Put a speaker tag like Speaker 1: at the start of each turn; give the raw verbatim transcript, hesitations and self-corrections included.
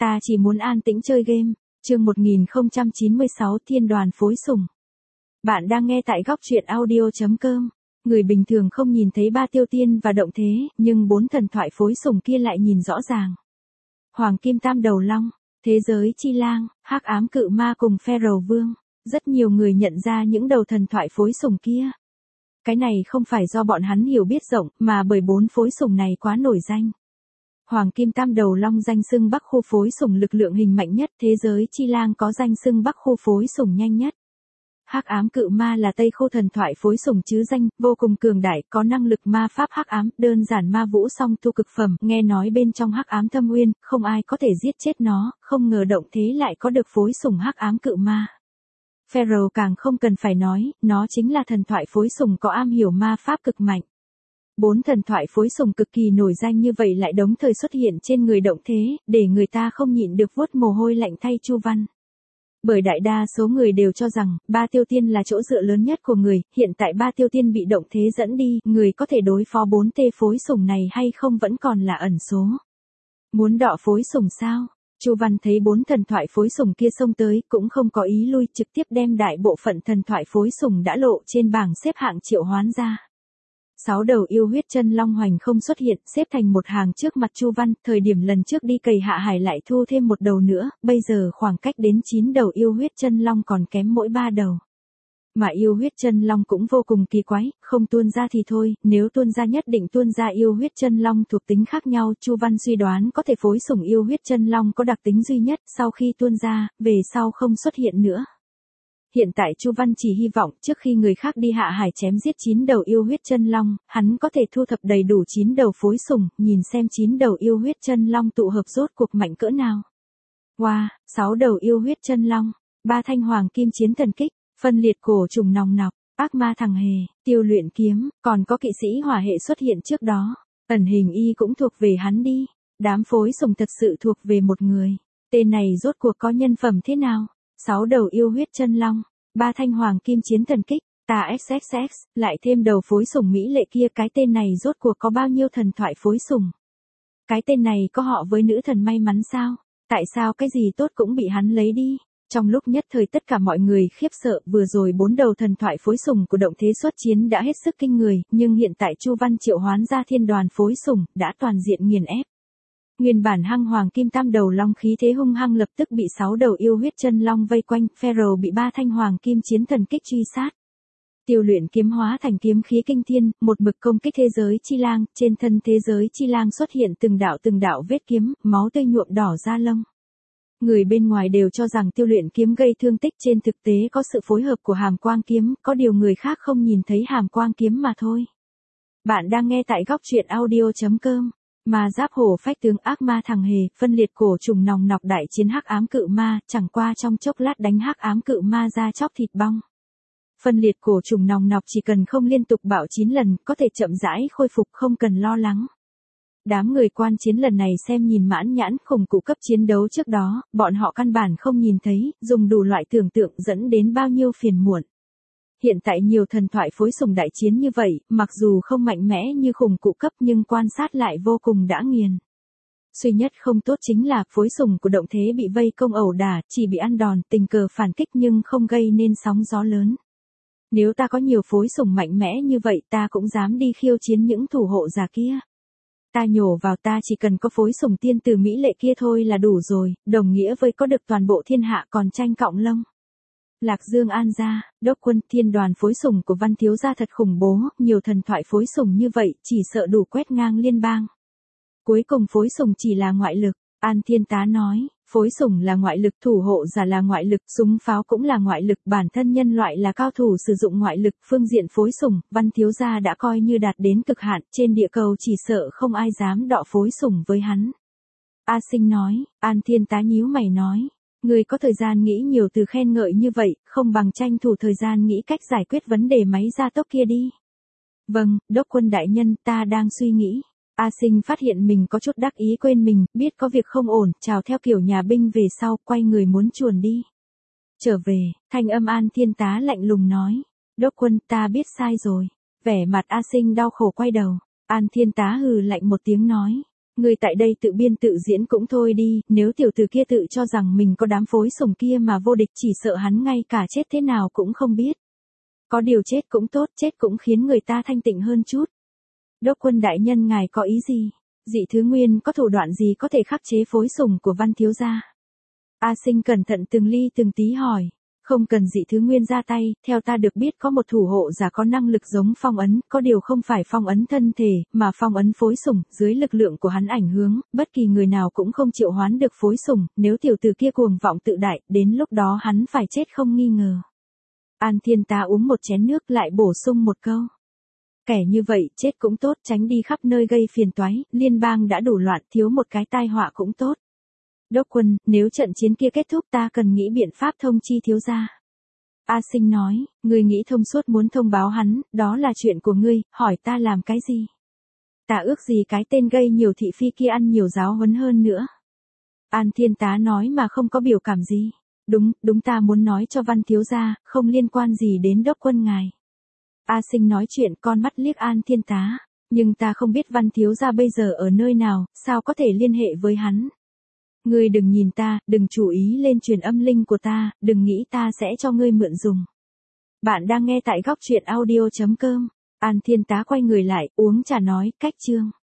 Speaker 1: ta chỉ muốn an tĩnh chơi game. Chương một nghìn không trăm chín mươi sáu Thiên đoàn phối sủng. Bạn đang nghe tại góc truyện audio chấm com. Người bình thường không nhìn thấy ba tiêu tiên và động thế, nhưng bốn thần thoại phối sủng kia lại nhìn rõ ràng. Hoàng kim tam đầu long, thế giới chi lang, hắc ám cự ma cùng Pharaoh vương. Rất nhiều người nhận ra những đầu thần thoại phối sủng kia. Cái này không phải do bọn hắn hiểu biết rộng, mà bởi bốn phối sủng này quá nổi danh. Hoàng kim tam đầu long danh xưng Bắc khu phối sủng lực lượng hình mạnh nhất, thế giới chi lang có danh xưng Bắc khu phối sủng nhanh nhất. Hắc ám cự ma là Tây khu thần thoại phối sủng chứ danh, vô cùng cường đại, có năng lực ma pháp hắc ám, đơn giản ma vũ song tu cực phẩm, nghe nói bên trong hắc ám thâm uyên, không ai có thể giết chết nó, không ngờ động thế lại có được phối sủng hắc ám cự ma. Pharaoh càng không cần phải nói, nó chính là thần thoại phối sủng có am hiểu ma pháp cực mạnh. Bốn thần thoại phối sủng cực kỳ nổi danh như vậy lại đồng thời xuất hiện trên người động thế, để người ta không nhịn được vuốt mồ hôi lạnh thay Chu Văn. Bởi đại đa số người đều cho rằng, ba tiêu tiên là chỗ dựa lớn nhất của người, hiện tại ba tiêu tiên bị động thế dẫn đi, người có thể đối phó bốn tê phối sủng này hay không vẫn còn là ẩn số. Muốn đọ phối sủng sao? Chu Văn thấy bốn thần thoại phối sủng kia xông tới, cũng không có ý lui, trực tiếp đem đại bộ phận thần thoại phối sủng đã lộ trên bảng xếp hạng triệu hoán ra. Sáu đầu yêu huyết chân long hoành không xuất hiện, xếp thành một hàng trước mặt Chu Văn, thời điểm lần trước đi cày hạ hải lại thu thêm một đầu nữa, bây giờ khoảng cách đến chín đầu yêu huyết chân long còn kém mỗi ba đầu. Mà yêu huyết chân long cũng vô cùng kỳ quái, không tuôn ra thì thôi, nếu tuôn ra nhất định tuôn ra yêu huyết chân long thuộc tính khác nhau, Chu Văn suy đoán có thể phối sủng yêu huyết chân long có đặc tính duy nhất, sau khi tuôn ra, về sau không xuất hiện nữa. Hiện tại Chu Văn chỉ hy vọng trước khi người khác đi hạ hải chém giết chín đầu yêu huyết chân long, hắn có thể thu thập đầy đủ chín đầu phối sủng, nhìn xem chín đầu yêu huyết chân long tụ hợp rốt cuộc mạnh cỡ nào. Wow, sáu đầu yêu huyết chân long, ba thanh hoàng kim chiến thần kích, phân liệt cổ trùng nòng nọc, ác ma thằng hề, tiêu luyện kiếm, còn có kỵ sĩ hỏa hệ xuất hiện trước đó, ẩn hình y cũng thuộc về hắn đi, đám phối sủng thật sự thuộc về một người, tên này rốt cuộc có nhân phẩm thế nào? Sáu đầu yêu huyết chân long, ba thanh hoàng kim chiến thần kích, tà ích ích ích, lại thêm đầu phối sủng mỹ lệ kia, cái tên này rốt cuộc có bao nhiêu thần thoại phối sủng? Cái tên này có họ với nữ thần may mắn sao? Tại sao cái gì tốt cũng bị hắn lấy đi? Trong lúc nhất thời tất cả mọi người khiếp sợ, vừa rồi bốn đầu thần thoại phối sủng của động thế xuất chiến đã hết sức kinh người, nhưng hiện tại Chu Văn triệu hoán ra thiên đoàn phối sủng, đã toàn diện nghiền ép. Nguyên bản hăng hoàng kim tam đầu long khí thế hung hăng lập tức bị sáu đầu yêu huyết chân long vây quanh, Pharaoh bị ba thanh hoàng kim chiến thần kích truy sát. Tiêu luyện kiếm hóa thành kiếm khí kinh thiên, một mực công kích thế giới chi lang, trên thân thế giới chi lang xuất hiện từng đạo từng đạo vết kiếm, máu tươi nhuộm đỏ da lông. Người bên ngoài đều cho rằng tiêu luyện kiếm gây thương tích, trên thực tế có sự phối hợp của hàm quang kiếm, có điều người khác không nhìn thấy hàm quang kiếm mà thôi. Bạn đang nghe tại góc truyện audio chấm com. Ma giáp hổ phách tướng ác ma thằng hề, phân liệt cổ trùng nòng nọc đại chiến hắc ám cự ma, chẳng qua trong chốc lát đánh hắc ám cự ma ra chóc thịt bong. Phân liệt cổ trùng nòng nọc chỉ cần không liên tục bạo chín lần, có thể chậm rãi khôi phục, không cần lo lắng. Đám người quan chiến lần này xem nhìn mãn nhãn, khủng cụ cấp chiến đấu trước đó, bọn họ căn bản không nhìn thấy, dùng đủ loại tưởng tượng dẫn đến bao nhiêu phiền muộn. Hiện tại nhiều thần thoại phối sủng đại chiến như vậy, mặc dù không mạnh mẽ như khủng cụ cấp nhưng quan sát lại vô cùng đã nghiền. Duy nhất không tốt chính là phối sủng của động thế bị vây công ẩu đả, chỉ bị ăn đòn, tình cờ phản kích nhưng không gây nên sóng gió lớn. Nếu ta có nhiều phối sủng mạnh mẽ như vậy ta cũng dám đi khiêu chiến những thủ hộ giả kia. Ta nhổ vào, ta chỉ cần có phối sủng tiên tử mỹ lệ kia thôi là đủ rồi, đồng nghĩa với có được toàn bộ thiên hạ còn tranh cọng lông. Lạc Dương An gia, đốc quân, thiên đoàn phối sủng của Văn thiếu gia thật khủng bố, nhiều thần thoại phối sủng như vậy, chỉ sợ đủ quét ngang liên bang. Cuối cùng phối sủng chỉ là ngoại lực, An Thiên Tá nói, phối sủng là ngoại lực, thủ hộ giả là ngoại lực, súng pháo cũng là ngoại lực, bản thân nhân loại là cao thủ sử dụng ngoại lực, phương diện phối sủng, Văn thiếu gia đã coi như đạt đến cực hạn, trên địa cầu chỉ sợ không ai dám đọ phối sủng với hắn. A Sinh nói, An Thiên Tá nhíu mày nói. Người có thời gian nghĩ nhiều từ khen ngợi như vậy, không bằng tranh thủ thời gian nghĩ cách giải quyết vấn đề máy gia tốc kia đi. Vâng, đốc quân đại nhân, ta đang suy nghĩ. A Sinh phát hiện mình có chút đắc ý quên mình, biết có việc không ổn, chào theo kiểu nhà binh về sau, quay người muốn chuồn đi. Trở về, thanh âm An Thiên Tá lạnh lùng nói. Đốc quân, ta biết sai rồi. Vẻ mặt A Sinh đau khổ quay đầu. An Thiên Tá hừ lạnh một tiếng nói. Ngươi tại đây tự biên tự diễn cũng thôi đi, nếu tiểu tử kia tự cho rằng mình có đám phối sủng kia mà vô địch chỉ sợ hắn ngay cả chết thế nào cũng không biết. Có điều chết cũng tốt, chết cũng khiến người ta thanh tịnh hơn chút. Đốc quân đại nhân ngài có ý gì? Dị Thứ Nguyên có thủ đoạn gì có thể khắc chế phối sủng của Văn thiếu gia? A Sinh cẩn thận từng ly từng tí hỏi. Không cần Dị Thứ Nguyên ra tay, theo ta được biết có một thủ hộ giả có năng lực giống phong ấn, có điều không phải phong ấn thân thể, mà phong ấn phối sủng, dưới lực lượng của hắn ảnh hưởng, bất kỳ người nào cũng không triệu hoán được phối sủng, nếu tiểu tử kia cuồng vọng tự đại, đến lúc đó hắn phải chết không nghi ngờ. An Thiên Tá uống một chén nước lại bổ sung một câu. Kẻ như vậy chết cũng tốt, tránh đi khắp nơi gây phiền toái, liên bang đã đủ loạn, thiếu một cái tai họa cũng tốt. Đốc quân, nếu trận chiến kia kết thúc ta cần nghĩ biện pháp thông chi thiếu gia. A Sinh nói, ngươi nghĩ thông suốt muốn thông báo hắn, đó là chuyện của ngươi, hỏi ta làm cái gì? Ta ước gì cái tên gây nhiều thị phi kia ăn nhiều giáo huấn hơn nữa. An Thiên Tá nói mà không có biểu cảm gì. Đúng, đúng ta muốn nói cho Văn thiếu gia, không liên quan gì đến đốc quân ngài. A Sinh nói chuyện con mắt liếc An Thiên Tá, nhưng ta không biết Văn thiếu gia bây giờ ở nơi nào, sao có thể liên hệ với hắn. Ngươi đừng nhìn ta, đừng chú ý lên truyền âm linh của ta, đừng nghĩ ta sẽ cho ngươi mượn dùng. Bạn đang nghe tại góc truyện audio chấm com. An Thiên Tá quay người lại, uống trà nói, cách chương.